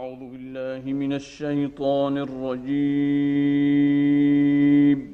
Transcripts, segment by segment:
أعوذ بالله من الشيطان الرجيم.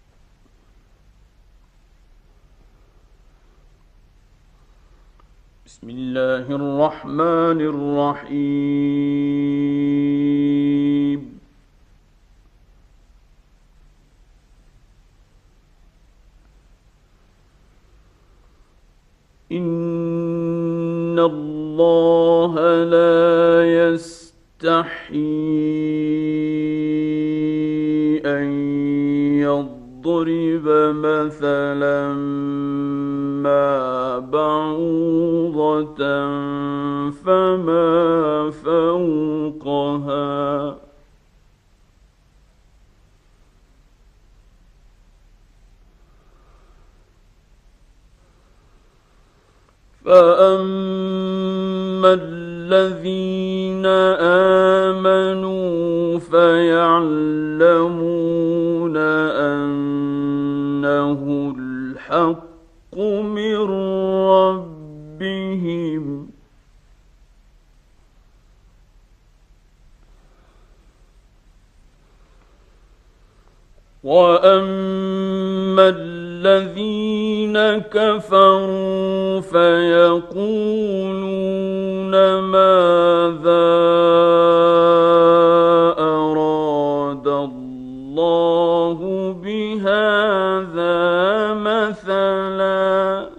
بسم الله الرحمن الرحيم. إن الله لا يستحيي أن يضرب مثلا ما بعوضة فما فوقها فأما الذين آمنوا فيعلمون أنه الحق من ربهم وأما الذين كفروا فيقولون ماذا أراد الله بهذا مثلا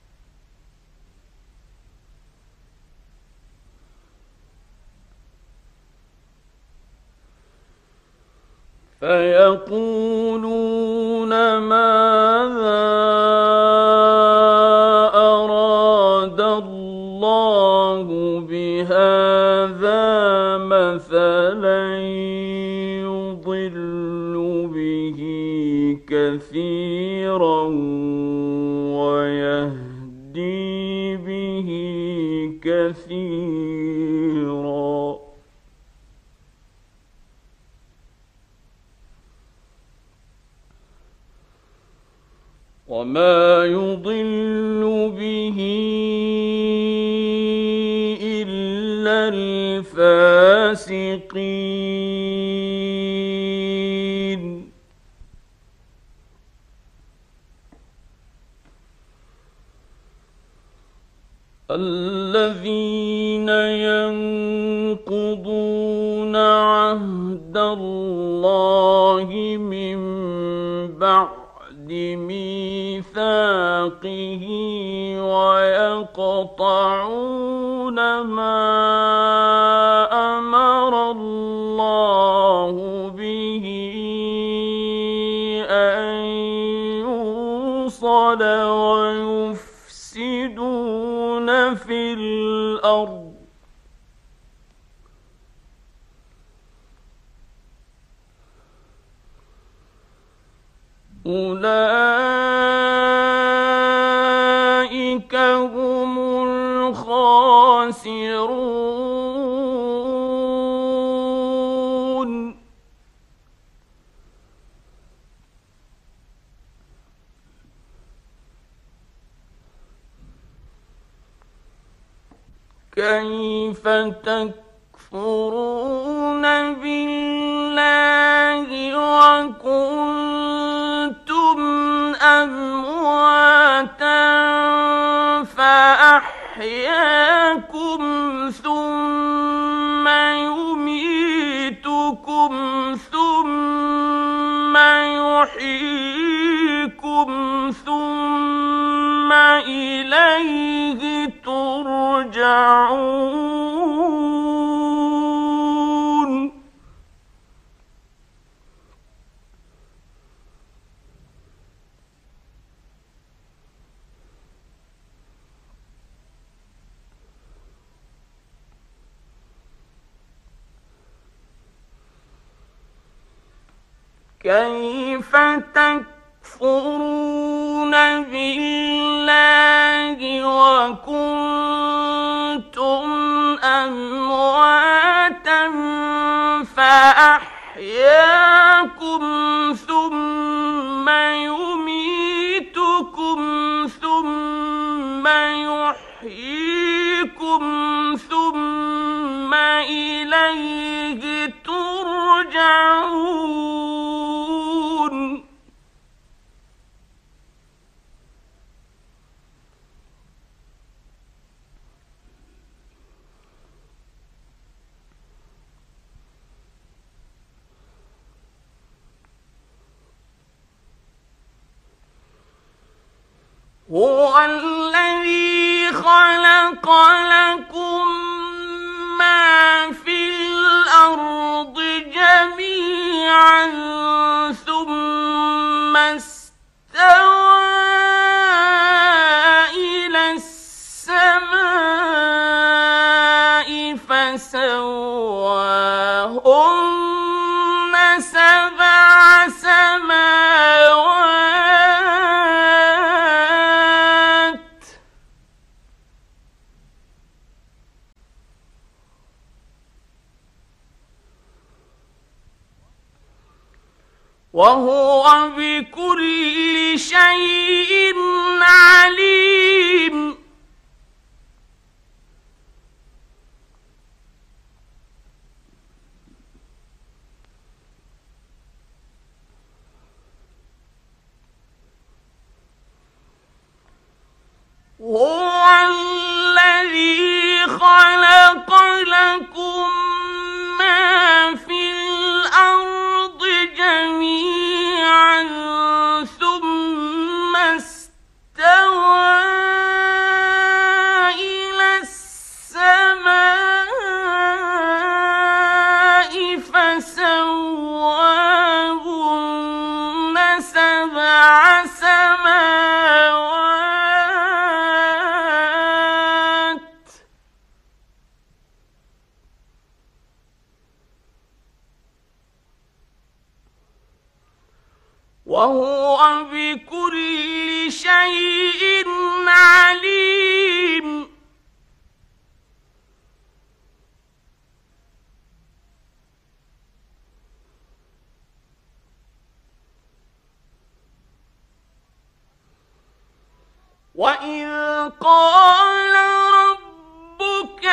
يضل به كثيرا ويهدي به كثيرا وما يضل به إلا الفاسقين الذين ينقضون عهد الله من بعد ميثاقه ويقطعون ما أمر الله به أن يوصل ويفسدون في الأرض أولئك هم الخاسرون كيف تكفرون بالله وكنتم أمواتا فأحياكم ثم يميتكم ثم يحييكم ثم إليه ترجعون كيف تكفرون بالله وكنتم أمواتا فأحياكم ثم يميتكم ثم يحييكم ثم إليه إليه ترجعون هو الذي خلق لكم ما في الأرض جميعا ثم استوى إلى السماء فسواهن سبع سماوات وهو بكل شيء عليم هو الذي خلق لكم ما في الأرض جميعا ثم استوى إلى السماء فسواهن سبع سماوات وهو بكل شيء عليم وإذ قال ربك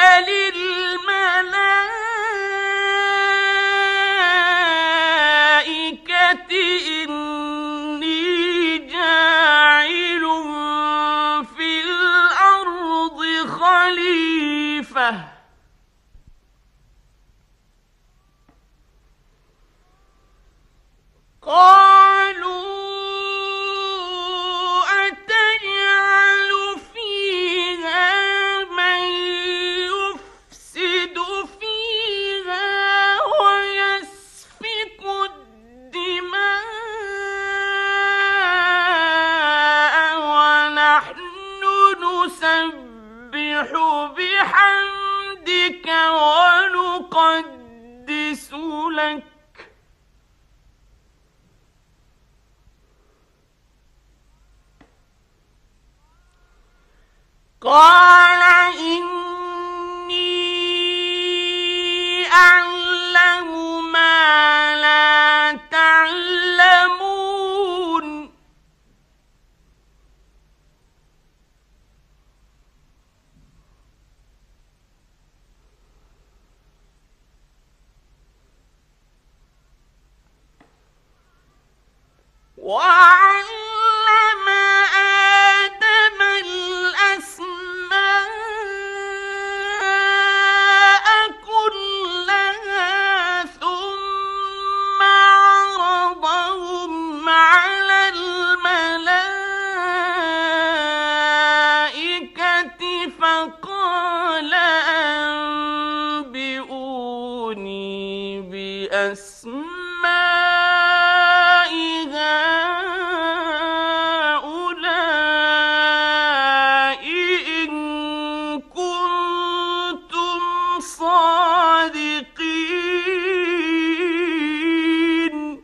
للملائكة إني جاعل في الأرض خليفة قالوا أتجعل فيها من يفسد فيها ويسفك الدماء ونحن نسبح بحمدك ونقدس لك قال إني أعلم ما لا تعلمون وعلم آدم الأسماء كلها ثم عرضهم على الملائكة فقال أنبئوني بأسماء هؤلاء إن كنتم صادقين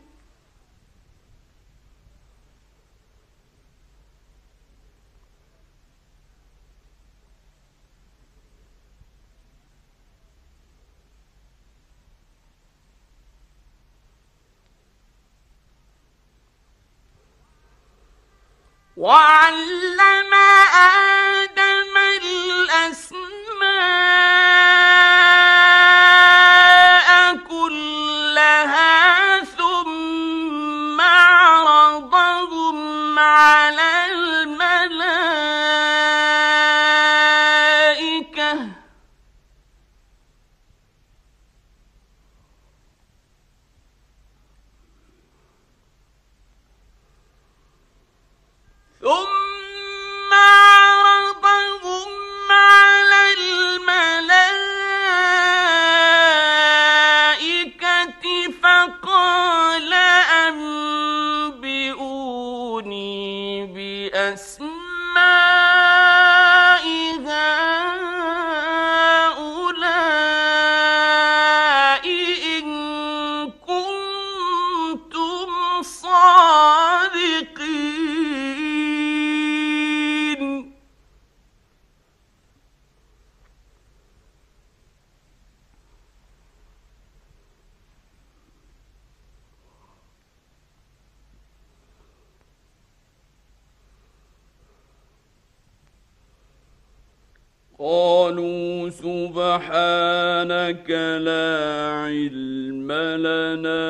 وعلم آدم الأسماء قالوا سبحانك لا علم لنا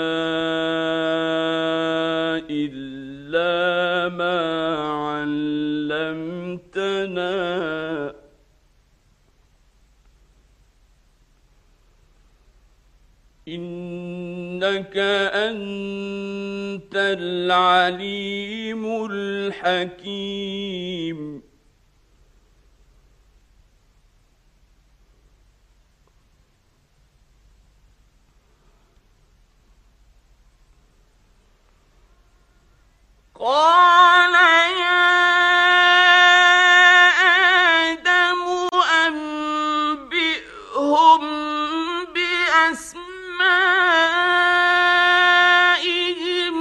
إلا ما علمتنا إنك أنت العليم الحكيم قال يا آدم أنبئهم بأسمائهم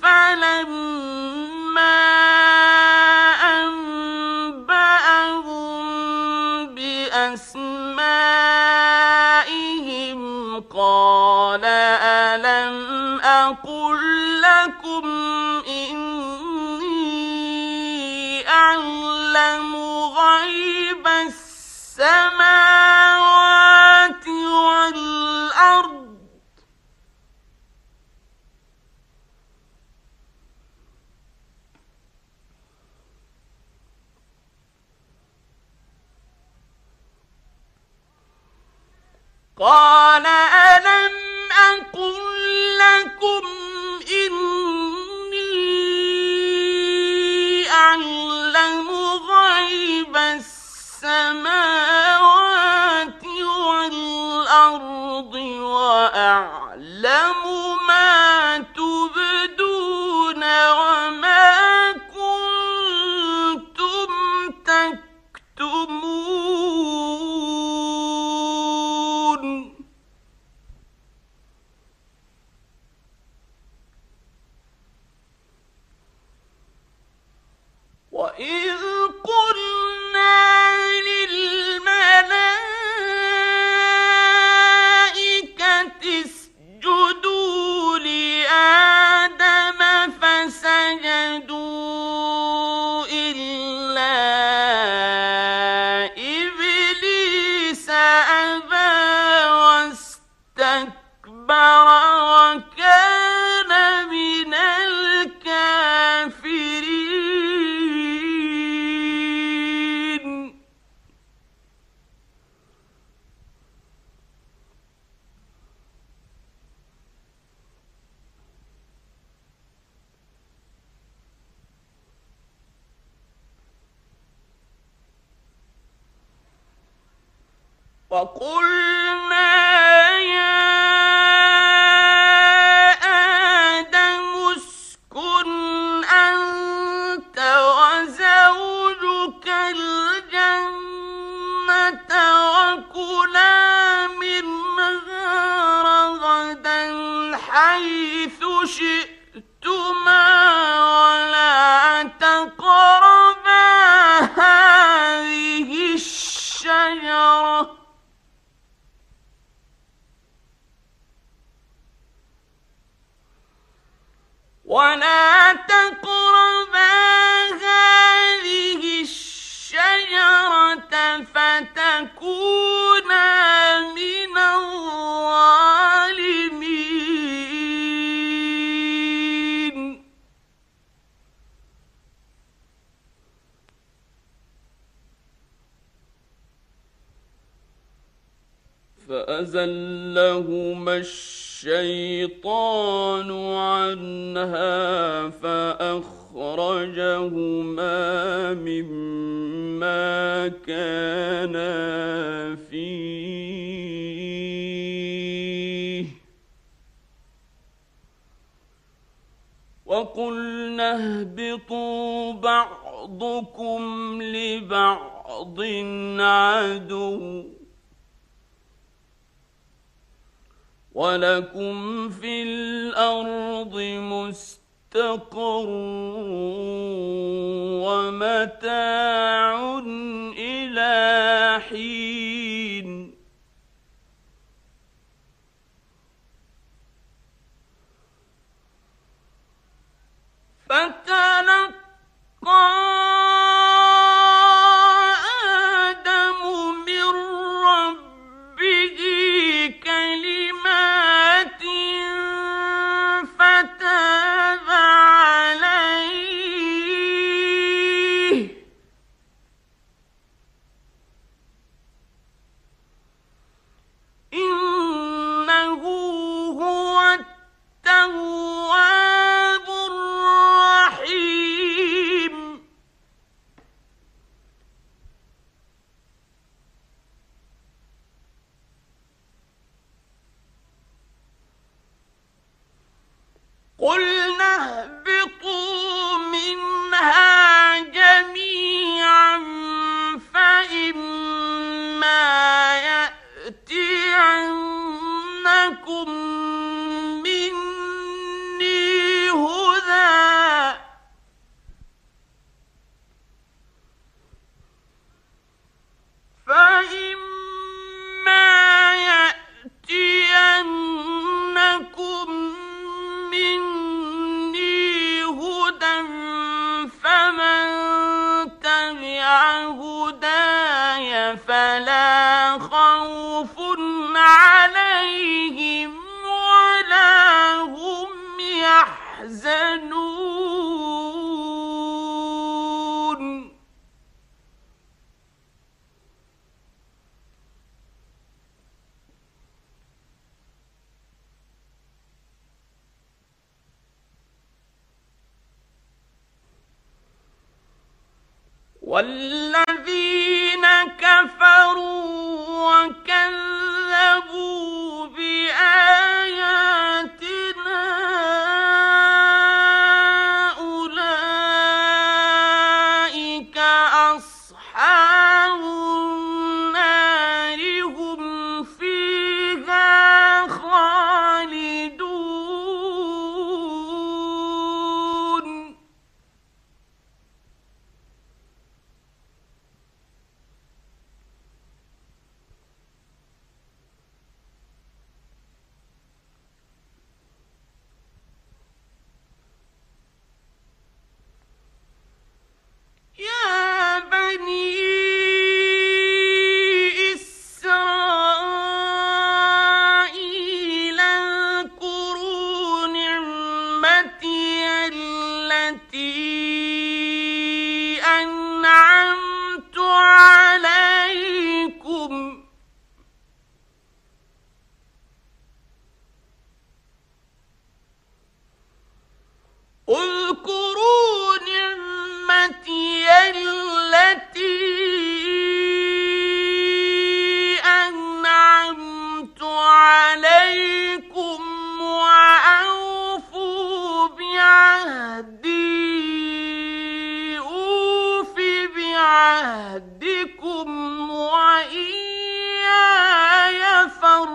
فلما أنبأهم بأسمائهم قال ألم أقل لكم إني أعلم غيب السماوات والأرض قال ألم أقل لكم إني أعلم غيب السماوات والأرض وأعلم ما تبدون وما كنتم تكتمون وإذ قلنا للملائكة اسجدوا لآدم فسجدوا إلا إبليس أبى واستكبر وكان من الكافرين وقلنا يا آدم اسكن أنت وزوجك الجنة وكلا منها رغدا حيث شئتما ولا تقربا هذه الشجرة ولا تقربا هذه الشجرة فتكونا من الظالمين فأزلهما الشيطان عنها فأخرجهما مما كانا فيه وقلنا اهبطوا بعضكم لبعض عدو ولكم في الأرض مستقر ومتاع إلى حين فتلقى آدم لكم مني هدى فإما يأتينكم مني هدى فمن تبع هداي فلا خوف عليهم ولا هم يحزنون والذين كفروا وكذبوا بآياتنا أولئك أصحاب النار هم فيها خالدون يا بني إسرائيل اذكروا نعمتي التي أنعمت عليكم اذكروا نعمتي التي أنعمت عليكم وأوفوا بعهدي أوف بعهدكم وإياي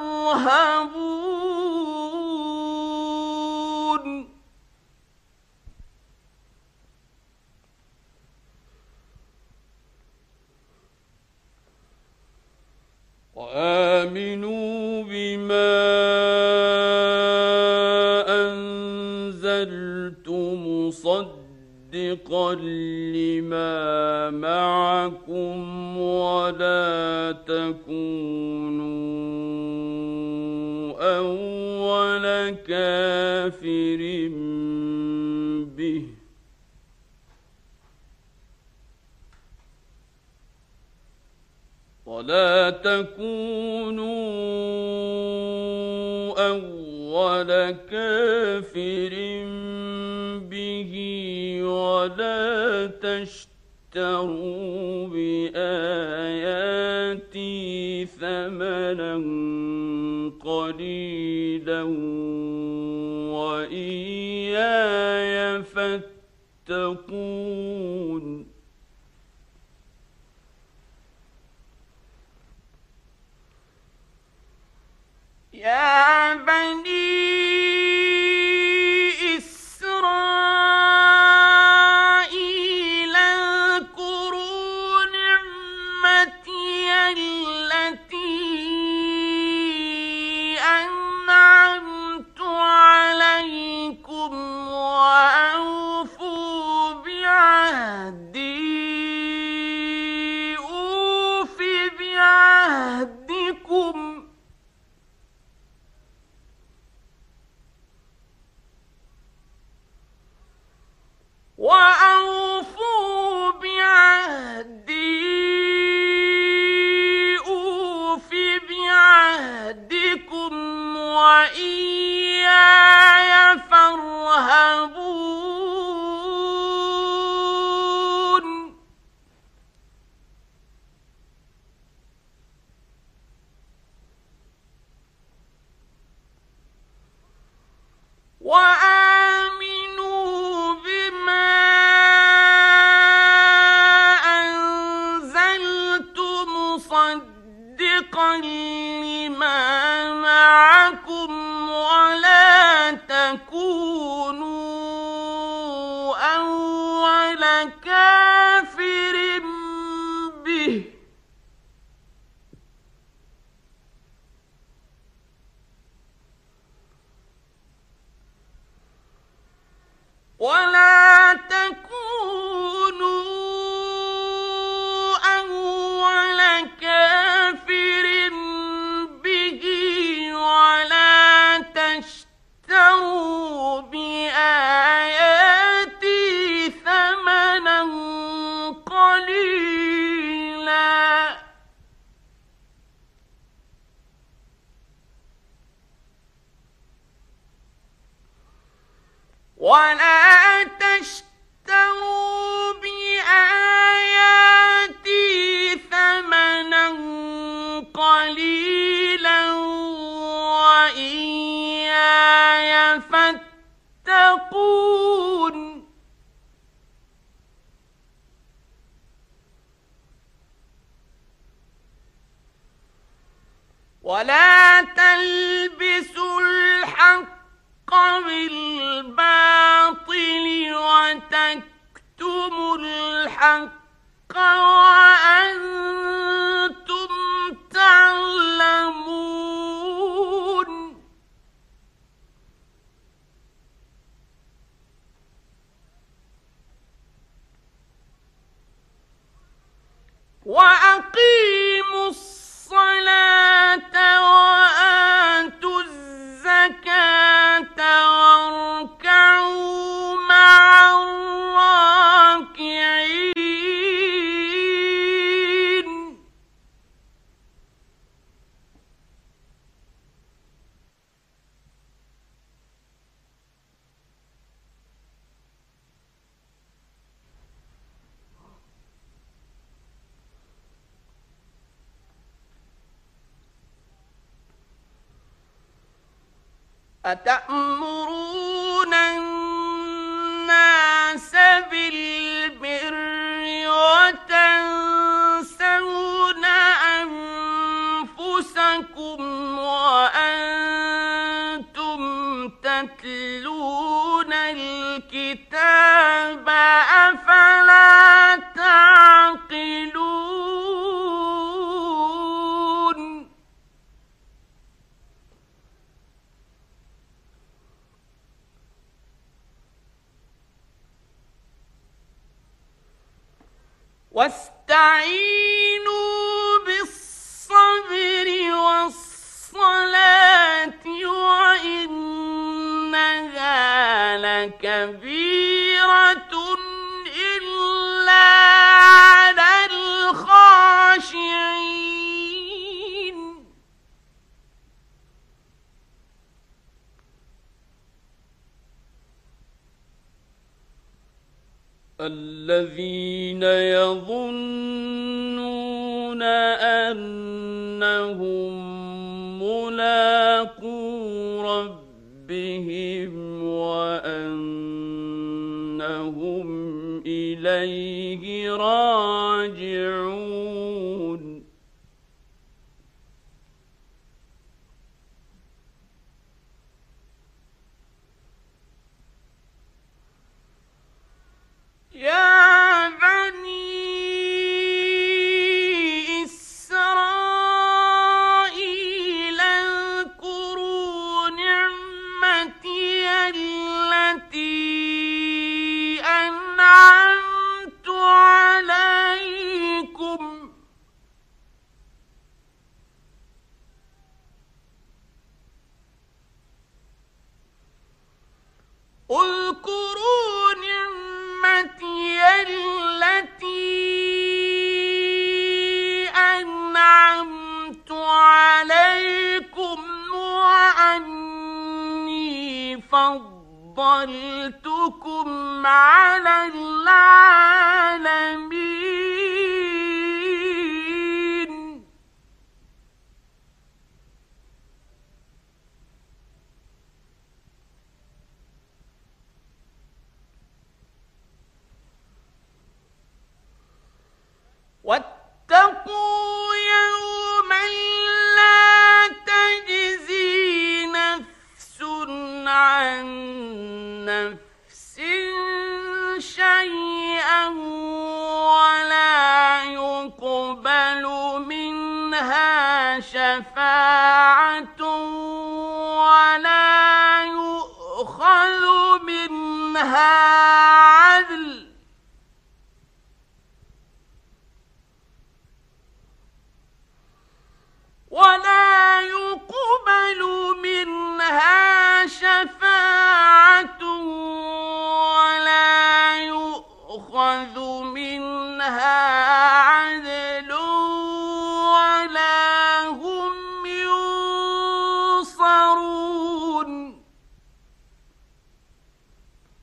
فارهبون وآمنوا بما أنزلت مصدقا لما معكم ولا تكونوا أول كافر به ولا تكونوا أول كافر به ولا تشتروا بآياتي ثمنا قليلا وإياي فاتقون يا بني إسرائيل اذكروا نعمتي التي أنعمت عليكم وأوفوا بعهدي أوف بعهدكم وأوفوا بعهدي أوف بعهدكم وإياي فارهبون وآمنوا بما أنزلت مصدقا لما معكم ولا تشتروا بآياتي ثمنا قليلا وإياي فاتقون ولا تلبسوا الحق بالباطل وتكتموا الحق وأنتم تعلمون وأقيموا الصلاة وآتوا الزكاة واركعوا مع الراكعين أتأمرون الناس بالبر وتنسون أنفسكم وأنتم تتلون الكتاب أفلا تعقلون واستعينوا بالصبر والصلاة وإنها لكبيرة إلا على الخاشعين الذين يظنون أنهم ملاقو ربهم وأنهم إليه راجعون يا بني إسرائيل اذكروا نعمتي التي أنعمت عليكم اذكروا نعمتي التي أنعمت عليكم وأني فضلتكم على العالمين واتقوا يوما لا تجزي نفس عن نفس شيئا ولا يقبل منها شفاعة ولا يؤخذ منها عدل ولا يقبل منها شفاعة ولا يؤخذ منها عدل ولا هم ينصرون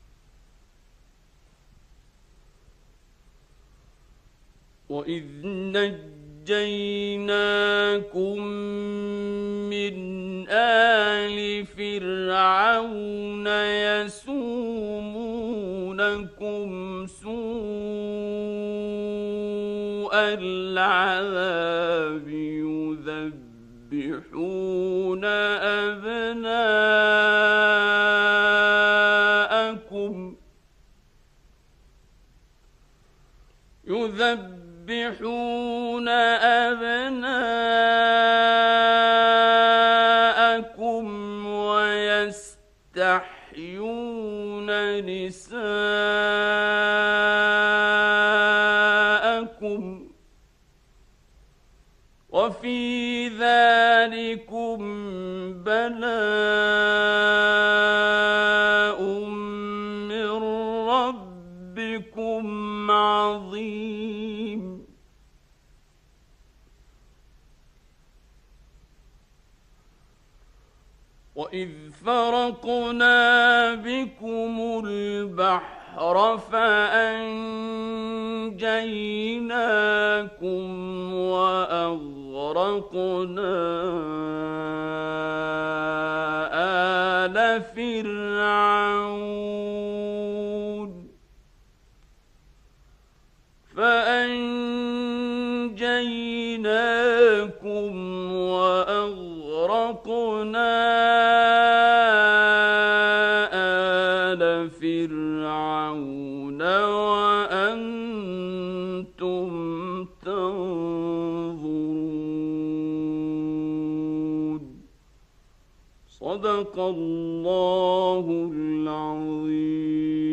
وإذ نجيناكم من آل فرعون يسومونكم سوء العذاب يذبحون أبناءكم ويستحيون نساءكم وفي ذلكم بلاء من ربكم عظيم. وإذ فرقنا بكم البحر فأنجيناكم وأغرقنا آل فرعون وأنتم تنظرون. صدق الله العظيم.